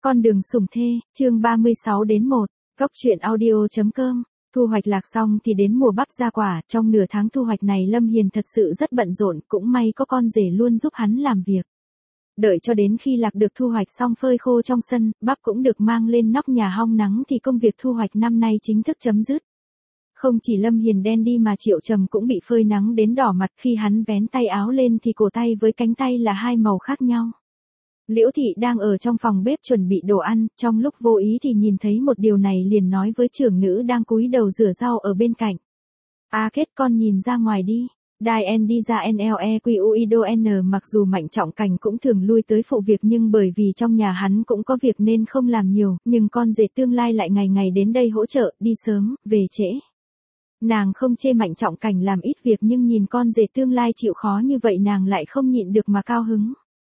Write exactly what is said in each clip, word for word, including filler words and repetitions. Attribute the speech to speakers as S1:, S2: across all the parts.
S1: Con đường sủng thê, chương ba mươi sáu đến một, góc truyện audio.com. Thu hoạch lạc xong thì đến mùa bắp ra quả, trong nửa tháng thu hoạch này Lâm Hiền thật sự rất bận rộn, cũng may có con rể luôn giúp hắn làm việc. Đợi cho đến khi lạc được thu hoạch xong phơi khô trong sân, bắp cũng được mang lên nóc nhà hong nắng thì công việc thu hoạch năm nay chính thức chấm dứt. Không chỉ Lâm Hiền đen đi mà Triệu Trầm cũng bị phơi nắng đến đỏ mặt, khi hắn vén tay áo lên thì cổ tay với cánh tay là hai màu khác nhau. Liễu Thị đang ở trong phòng bếp chuẩn bị đồ ăn, trong lúc vô ý thì nhìn thấy một điều này liền nói với trưởng nữ đang cúi đầu rửa rau ở bên cạnh. A Kết, con nhìn ra ngoài đi. Đài N đi ra N L E Q U I D O N. Mặc dù Mạnh Trọng Cảnh cũng thường lui tới phụ việc nhưng bởi vì trong nhà hắn cũng có việc nên không làm nhiều, nhưng con rể tương lai lại ngày ngày đến đây hỗ trợ, đi sớm, về trễ. Nàng không chê Mạnh Trọng Cảnh làm ít việc nhưng nhìn con rể tương lai chịu khó như vậy nàng lại không nhịn được mà cao hứng.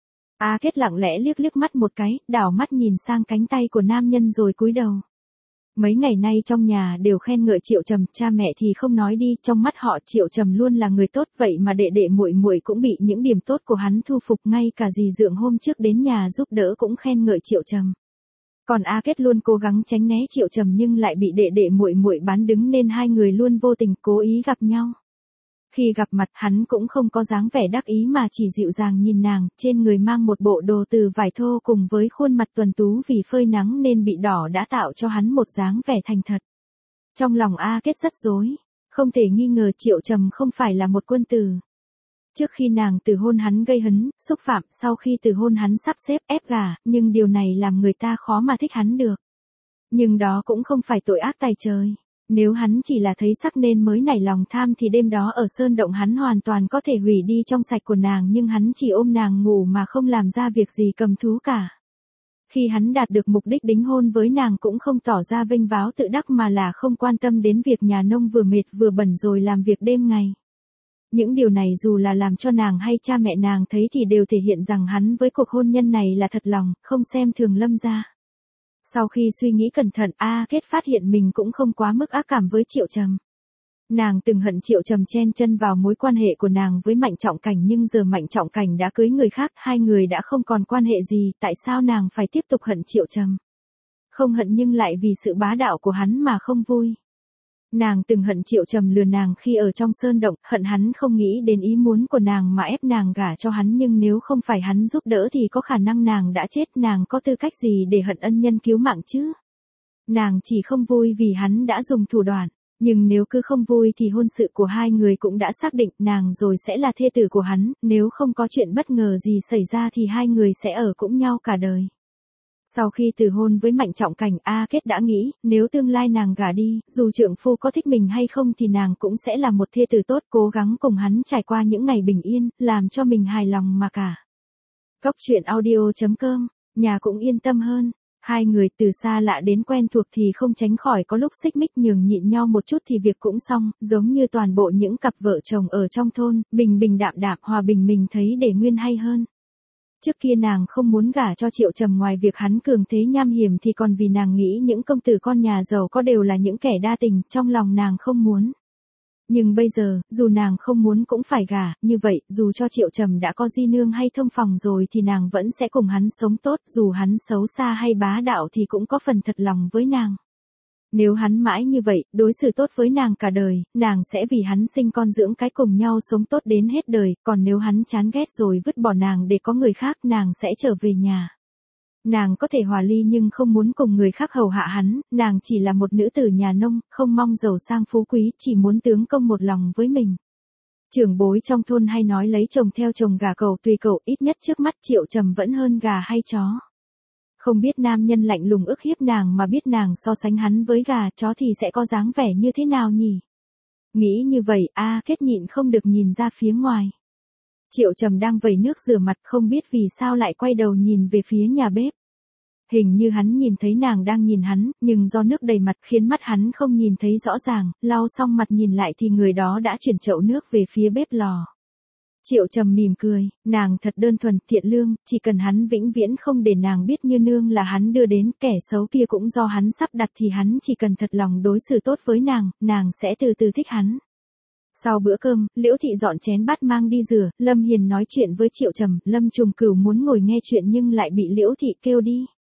S1: A Kết lặng lẽ liếc liếc mắt một cái, đảo mắt nhìn sang cánh tay của nam nhân rồi cúi đầu. Mấy ngày nay trong nhà đều khen ngợi Triệu Trầm, cha mẹ thì không nói đi, trong mắt họ Triệu Trầm luôn là người tốt, vậy mà đệ đệ muội muội cũng bị những điểm tốt của hắn thu phục, ngay cả dì Dượng hôm trước đến nhà giúp đỡ cũng khen ngợi Triệu Trầm. Còn A Kết luôn cố gắng tránh né Triệu Trầm nhưng lại bị đệ đệ muội muội bán đứng nên hai người luôn vô tình cố ý gặp nhau. Khi gặp mặt hắn cũng không có dáng vẻ đắc ý mà chỉ dịu dàng nhìn nàng, trên người mang một bộ đồ từ vải thô cùng với khuôn mặt tuấn tú vì phơi nắng nên bị đỏ đã tạo cho hắn một dáng vẻ thành thật. Trong lòng A Kết rất rối, không thể nghi ngờ Triệu Trầm không phải là một quân tử. Trước khi nàng từ hôn hắn gây hấn, xúc phạm, sau khi từ hôn hắn sắp xếp ép gả, nhưng điều này làm người ta khó mà thích hắn được. Nhưng đó cũng không phải tội ác tày trời. Nếu hắn chỉ là thấy sắc nên mới nảy lòng tham thì đêm đó ở sơn động hắn hoàn toàn có thể hủy đi trong sạch của nàng, nhưng hắn chỉ ôm nàng ngủ mà không làm ra việc gì cầm thú cả. Khi hắn đạt được mục đích đính hôn với nàng cũng không tỏ ra vênh váo tự đắc mà là không quan tâm đến việc nhà nông vừa mệt vừa bẩn rồi làm việc đêm ngày. Những điều này dù là làm cho nàng hay cha mẹ nàng thấy thì đều thể hiện rằng hắn với cuộc hôn nhân này là thật lòng, không xem thường Lâm gia. Sau khi suy nghĩ cẩn thận, A Kết phát hiện mình cũng không quá mức ác cảm với Triệu Trầm. Nàng từng hận Triệu Trầm chen chân vào mối quan hệ của nàng với Mạnh Trọng Cảnh nhưng giờ Mạnh Trọng Cảnh đã cưới người khác, hai người đã không còn quan hệ gì, tại sao nàng phải tiếp tục hận Triệu Trầm? Không hận nhưng lại vì sự bá đạo của hắn mà không vui. Nàng từng hận Triệu Trầm lừa nàng khi ở trong sơn động, hận hắn không nghĩ đến ý muốn của nàng mà ép nàng gả cho hắn, nhưng nếu không phải hắn giúp đỡ thì có khả năng nàng đã chết, nàng có tư cách gì để hận ân nhân cứu mạng chứ? Nàng chỉ không vui vì hắn đã dùng thủ đoạn, nhưng nếu cứ không vui thì hôn sự của hai người cũng đã xác định, nàng rồi sẽ là thê tử của hắn, nếu không có chuyện bất ngờ gì xảy ra thì hai người sẽ ở cùng nhau cả đời. Sau khi từ hôn với Mạnh Trọng Cảnh, A Kết đã nghĩ, nếu tương lai nàng gả đi, dù trượng phu có thích mình hay không thì nàng cũng sẽ là một thê tử tốt, cố gắng cùng hắn trải qua những ngày bình yên, làm cho mình hài lòng mà cả. Góc truyện audio.com, nhà cũng yên tâm hơn. Hai người từ xa lạ đến quen thuộc thì không tránh khỏi có lúc xích mích, nhường nhịn nhau một chút thì việc cũng xong, giống như toàn bộ những cặp vợ chồng ở trong thôn, bình bình đạm đạm hòa bình, mình thấy để nguyên hay hơn. Trước kia nàng không muốn gả cho Triệu Trầm ngoài việc hắn cường thế nham hiểm thì còn vì nàng nghĩ những công tử con nhà giàu có đều là những kẻ đa tình, trong lòng nàng không muốn. Nhưng bây giờ, dù nàng không muốn cũng phải gả, như vậy, dù cho Triệu Trầm đã có di nương hay thông phòng rồi thì nàng vẫn sẽ cùng hắn sống tốt, dù hắn xấu xa hay bá đạo thì cũng có phần thật lòng với nàng. Nếu hắn mãi như vậy, đối xử tốt với nàng cả đời, nàng sẽ vì hắn sinh con dưỡng cái cùng nhau sống tốt đến hết đời, còn nếu hắn chán ghét rồi vứt bỏ nàng để có người khác, nàng sẽ trở về nhà. Nàng có thể hòa ly nhưng không muốn cùng người khác hầu hạ hắn, nàng chỉ là một nữ tử nhà nông, không mong giàu sang phú quý, chỉ muốn tướng công một lòng với mình. Trưởng bối trong thôn hay nói lấy chồng theo chồng gà cầu tùy cậu, ít nhất trước mắt Triệu Trầm vẫn hơn gà hay chó. Không biết nam nhân lạnh lùng ức hiếp nàng mà biết nàng so sánh hắn với gà chó thì sẽ có dáng vẻ như thế nào nhỉ? Nghĩ như vậy, A Kết nhịn không được nhìn ra phía ngoài. Triệu Trầm đang vẩy nước rửa mặt, không biết vì sao lại quay đầu nhìn về phía nhà bếp. Hình như hắn nhìn thấy nàng đang nhìn hắn, nhưng do nước đầy mặt khiến mắt hắn không nhìn thấy rõ ràng, lau xong mặt nhìn lại thì người đó đã chuyển chậu nước về phía bếp lò. Triệu Trầm mỉm cười, nàng thật đơn thuần, thiện lương, chỉ cần hắn vĩnh viễn không để nàng biết Như Nương là hắn đưa đến, kẻ xấu kia cũng do hắn sắp đặt thì hắn chỉ cần thật lòng đối xử tốt với nàng, nàng sẽ từ từ thích hắn. Sau bữa cơm, Liễu Thị dọn chén bát mang đi rửa, Lâm Hiền nói chuyện với Triệu Trầm, Lâm Trùng Cửu muốn ngồi nghe chuyện nhưng lại bị Liễu Thị kêu đi.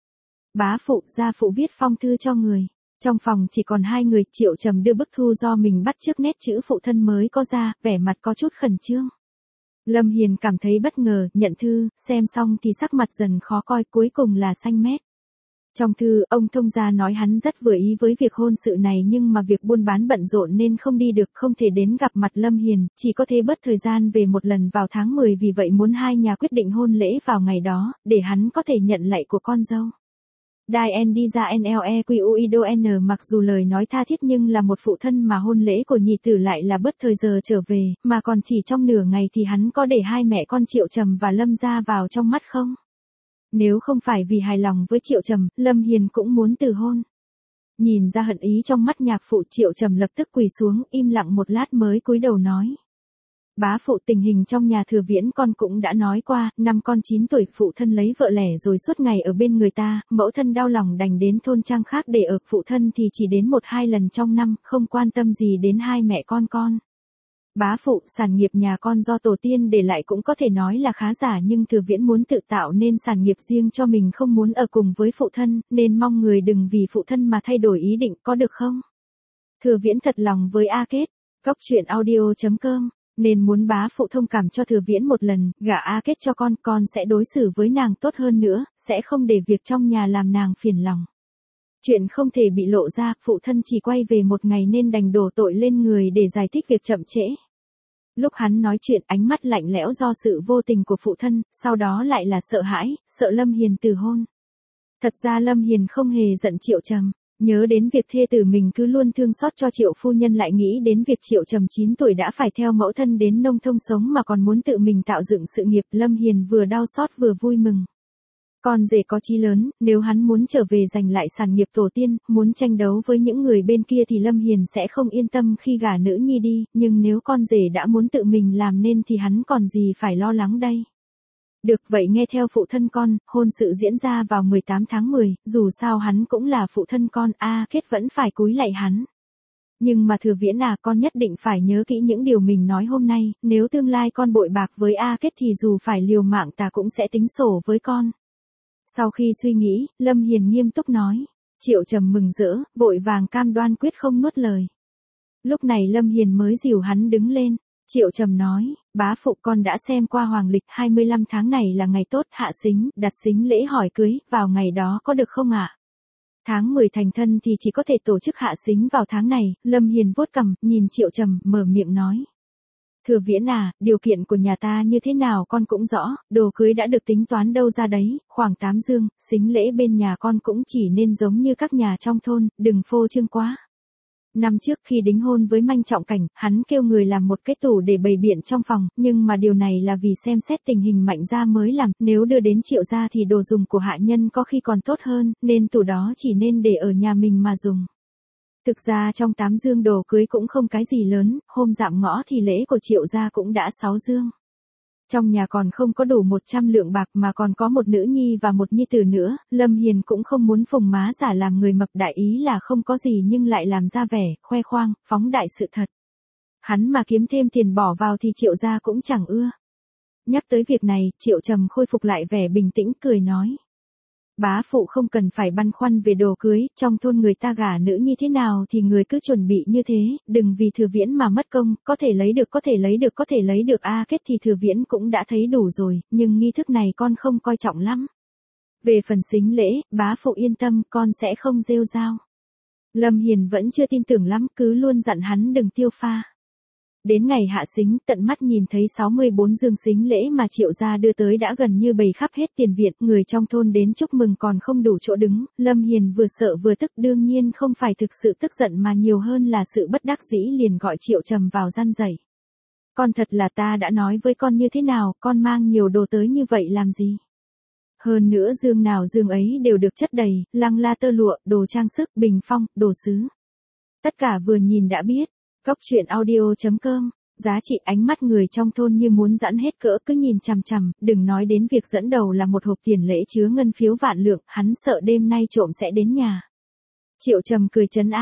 S1: Bá phụ gia phụ viết phong thư cho người. Trong phòng chỉ còn hai người, Triệu Trầm đưa bức thư do mình bắt chước nét chữ phụ thân mới có ra, vẻ mặt có chút khẩn trương. Lâm Hiền cảm thấy bất ngờ, nhận thư, xem xong thì sắc mặt dần khó coi, cuối cùng là xanh mét. Trong thư, ông thông gia nói hắn rất vừa ý với việc hôn sự này nhưng mà việc buôn bán bận rộn nên không đi được, không thể đến gặp mặt Lâm Hiền, chỉ có thể bớt thời gian về một lần vào tháng mười, vì vậy muốn hai nhà quyết định hôn lễ vào ngày đó, để hắn có thể nhận lạy của con dâu. Dien đi ra Nlequido N mặc dù lời nói tha thiết nhưng là một phụ thân mà hôn lễ của nhị tử lại là bớt thời giờ trở về, mà còn chỉ trong nửa ngày thì hắn có để hai mẹ con Triệu Trầm và Lâm gia vào trong mắt không? Nếu không phải vì hài lòng với Triệu Trầm, Lâm Hiền cũng muốn từ hôn. Nhìn ra hận ý trong mắt nhạc phụ, Triệu Trầm lập tức quỳ xuống, im lặng một lát mới cúi đầu nói. Bá phụ, tình hình trong nhà Thừa Viễn con cũng đã nói qua, năm con chín tuổi phụ thân lấy vợ lẻ rồi suốt ngày ở bên người ta, mẫu thân đau lòng đành đến thôn trang khác để ở, phụ thân thì chỉ đến một hai lần trong năm, không quan tâm gì đến hai mẹ con con. Bá phụ, sản nghiệp nhà con do tổ tiên để lại cũng có thể nói là khá giả nhưng Thừa Viễn muốn tự tạo nên sản nghiệp riêng cho mình, không muốn ở cùng với phụ thân, nên mong người đừng vì phụ thân mà thay đổi ý định, có được không? Thừa Viễn thật lòng với A Kết. Góc truyện audio chấm com nên muốn bá phụ thông cảm cho Thừa Viễn một lần, gả A Kết cho con, con sẽ đối xử với nàng tốt hơn nữa, sẽ không để việc trong nhà làm nàng phiền lòng. Chuyện không thể bị lộ ra, phụ thân chỉ quay về một ngày nên đành đổ tội lên người để giải thích việc chậm trễ. Lúc hắn nói chuyện, ánh mắt lạnh lẽo do sự vô tình của phụ thân, sau đó lại là sợ hãi, sợ Lâm Hiền từ hôn. Thật ra Lâm Hiền không hề giận Triệu Trầm. Nhớ đến việc thê tử mình cứ luôn thương xót cho Triệu phu nhân, lại nghĩ đến việc Triệu Trầm chín tuổi đã phải theo mẫu thân đến nông thôn sống mà còn muốn tự mình tạo dựng sự nghiệp, Lâm Hiền vừa đau xót vừa vui mừng. Con rể có chí lớn, nếu hắn muốn trở về giành lại sản nghiệp tổ tiên, muốn tranh đấu với những người bên kia thì Lâm Hiền sẽ không yên tâm khi gả nữ nhi đi, nhưng nếu con rể đã muốn tự mình làm nên thì hắn còn gì phải lo lắng đây. Được vậy, nghe theo phụ thân con, hôn sự diễn ra vào mười tám tháng mười, dù sao hắn cũng là phụ thân con, A Kết vẫn phải cúi lạy hắn. Nhưng mà Thừa Viễn à, con nhất định phải nhớ kỹ những điều mình nói hôm nay, nếu tương lai con bội bạc với A Kết thì dù phải liều mạng ta cũng sẽ tính sổ với con. Sau khi suy nghĩ, Lâm Hiền nghiêm túc nói. Triệu Trầm mừng rỡ, vội vàng cam đoan quyết không nuốt lời. Lúc này Lâm Hiền mới dìu hắn đứng lên. Triệu Trầm nói, bá phụ, con đã xem qua hoàng lịch, hai mươi lăm tháng này là ngày tốt, hạ sính, đặt sính lễ hỏi cưới, vào ngày đó có được không ạ? Tháng mười thành thân thì chỉ có thể tổ chức hạ sính vào tháng này. Lâm Hiền vuốt cằm, nhìn Triệu Trầm, mở miệng nói. Thừa Viễn à, điều kiện của nhà ta như thế nào con cũng rõ, đồ cưới đã được tính toán đâu ra đấy, khoảng tám dương, sính lễ bên nhà con cũng chỉ nên giống như các nhà trong thôn, đừng phô trương quá. Năm trước khi đính hôn với Manh Trọng Cảnh, hắn kêu người làm một cái tủ để bày biện trong phòng, nhưng mà điều này là vì xem xét tình hình Mạnh gia mới làm, nếu đưa đến Triệu gia thì đồ dùng của hạ nhân có khi còn tốt hơn, nên tủ đó chỉ nên để ở nhà mình mà dùng. Thực ra trong tám dương đồ cưới cũng không cái gì lớn, hôm dạm ngõ thì lễ của Triệu gia cũng đã sáu dương. Trong nhà còn không có đủ một trăm lượng bạc mà còn có một nữ nhi và một nhi tử nữa, Lâm Hiền cũng không muốn phùng má giả làm người mập, đại ý là không có gì nhưng lại làm ra vẻ, khoe khoang, phóng đại sự thật. Hắn mà kiếm thêm tiền bỏ vào thì Triệu gia cũng chẳng ưa. Nhắc tới việc này, Triệu Trầm khôi phục lại vẻ bình tĩnh, cười nói. Bá phụ không cần phải băn khoăn về đồ cưới, trong thôn người ta gả nữ như thế nào thì người cứ chuẩn bị như thế, đừng vì Thừa Viễn mà mất công, có thể lấy được có thể lấy được có thể lấy được A Kết thì Thừa Viễn cũng đã thấy đủ rồi, nhưng nghi thức này con không coi trọng lắm. Về phần sính lễ, bá phụ yên tâm, con sẽ không rêu rao. Lâm Hiền vẫn chưa tin tưởng lắm, cứ luôn dặn hắn đừng tiêu pha. Đến ngày hạ sính, tận mắt nhìn thấy sáu mươi bốn dương sính lễ mà Triệu gia đưa tới đã gần như bày khắp hết tiền viện, người trong thôn đến chúc mừng còn không đủ chỗ đứng, Lâm Hiền vừa sợ vừa tức, đương nhiên không phải thực sự tức giận mà nhiều hơn là sự bất đắc dĩ, liền gọi Triệu Trầm vào răn rẩy. Con thật là ta đã nói với con như thế nào, con mang nhiều đồ tới như vậy làm gì? Hơn nữa dương nào dương ấy đều được chất đầy, lăng la tơ lụa, đồ trang sức, bình phong, đồ sứ. Tất cả vừa nhìn đã biết. Góc truyện audio chấm com, giá trị ánh mắt người trong thôn như muốn giãn hết cỡ, cứ nhìn chằm chằm, đừng nói đến việc dẫn đầu là một hộp tiền lễ chứa ngân phiếu vạn lượng, hắn sợ đêm nay trộm sẽ đến nhà. Triệu Trầm cười trấn an,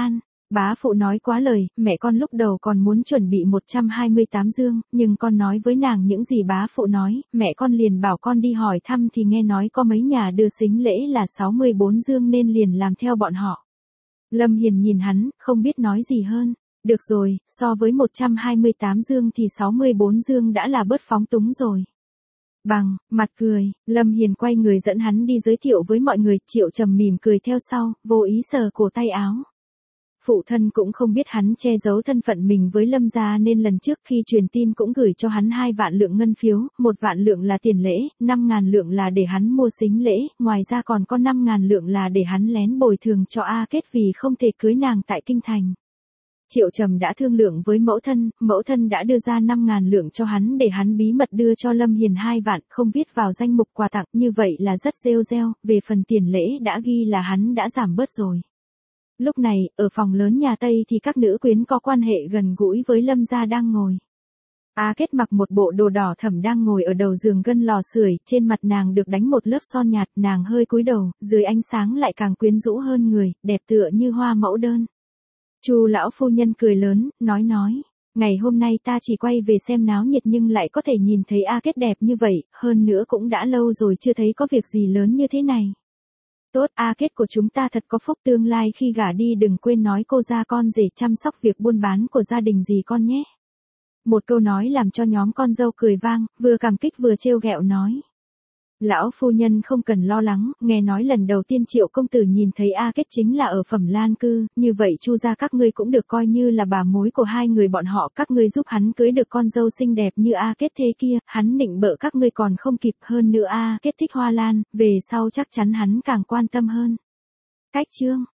S1: Bá phụ nói quá lời, mẹ con lúc đầu còn muốn chuẩn bị một trăm hai mươi tám dương, nhưng con nói với nàng những gì bá phụ nói, mẹ con liền bảo con đi hỏi thăm thì nghe nói có mấy nhà đưa sính lễ là sáu mươi bốn dương nên liền làm theo bọn họ. Lâm Hiền nhìn hắn, không biết nói gì hơn. Được rồi, so với một trăm hai mươi tám dương thì sáu mươi bốn dương đã là bớt phóng túng rồi. Bằng, mặt cười, Lâm Hiền quay người dẫn hắn đi giới thiệu với mọi người, Triệu Trầm mỉm cười theo sau, vô ý sờ cổ tay áo. Phụ thân cũng không biết hắn che giấu thân phận mình với Lâm gia nên lần trước khi truyền tin cũng gửi cho hắn hai vạn lượng ngân phiếu, một vạn lượng là tiền lễ, năm ngàn lượng là để hắn mua sính lễ, ngoài ra còn có năm ngàn lượng là để hắn lén bồi thường cho A Kết vì không thể cưới nàng tại kinh thành. Triệu Trầm đã thương lượng với mẫu thân, mẫu thân đã đưa ra năm ngàn lượng cho hắn để hắn bí mật đưa cho Lâm Hiền hai vạn, không viết vào danh mục quà tặng, như vậy là rất rêu reo, về phần tiền lễ đã ghi là hắn đã giảm bớt rồi. Lúc này, ở phòng lớn nhà Tây thì các nữ quyến có quan hệ gần gũi với Lâm gia đang ngồi. A Kết mặc một bộ đồ đỏ thẫm đang ngồi ở đầu giường gân lò sưởi, trên mặt nàng được đánh một lớp son nhạt, nàng hơi cúi đầu, dưới ánh sáng lại càng quyến rũ hơn người, đẹp tựa như hoa mẫu đơn. Chu lão phu nhân cười lớn, nói nói, ngày hôm nay ta chỉ quay về xem náo nhiệt nhưng lại có thể nhìn thấy A Kết đẹp như vậy, hơn nữa cũng đã lâu rồi chưa thấy có việc gì lớn như thế này. Tốt, A Kết của chúng ta thật có phúc, tương lai khi gả đi đừng quên nói cô ra con rể chăm sóc việc buôn bán của gia đình gì con nhé. Một câu nói làm cho nhóm con dâu cười vang, vừa cảm kích vừa trêu ghẹo nói. Lão phu nhân không cần lo lắng, nghe nói lần đầu tiên Triệu công tử nhìn thấy A Kết chính là ở Phẩm Lan cư, như vậy Chu gia các ngươi cũng được coi như là bà mối của hai người bọn họ, các ngươi giúp hắn cưới được con dâu xinh đẹp như A Kết thế kia, hắn nịnh bợ các ngươi còn không kịp, hơn nữa A Kết thích hoa lan, về sau chắc chắn hắn càng quan tâm hơn. Cách chương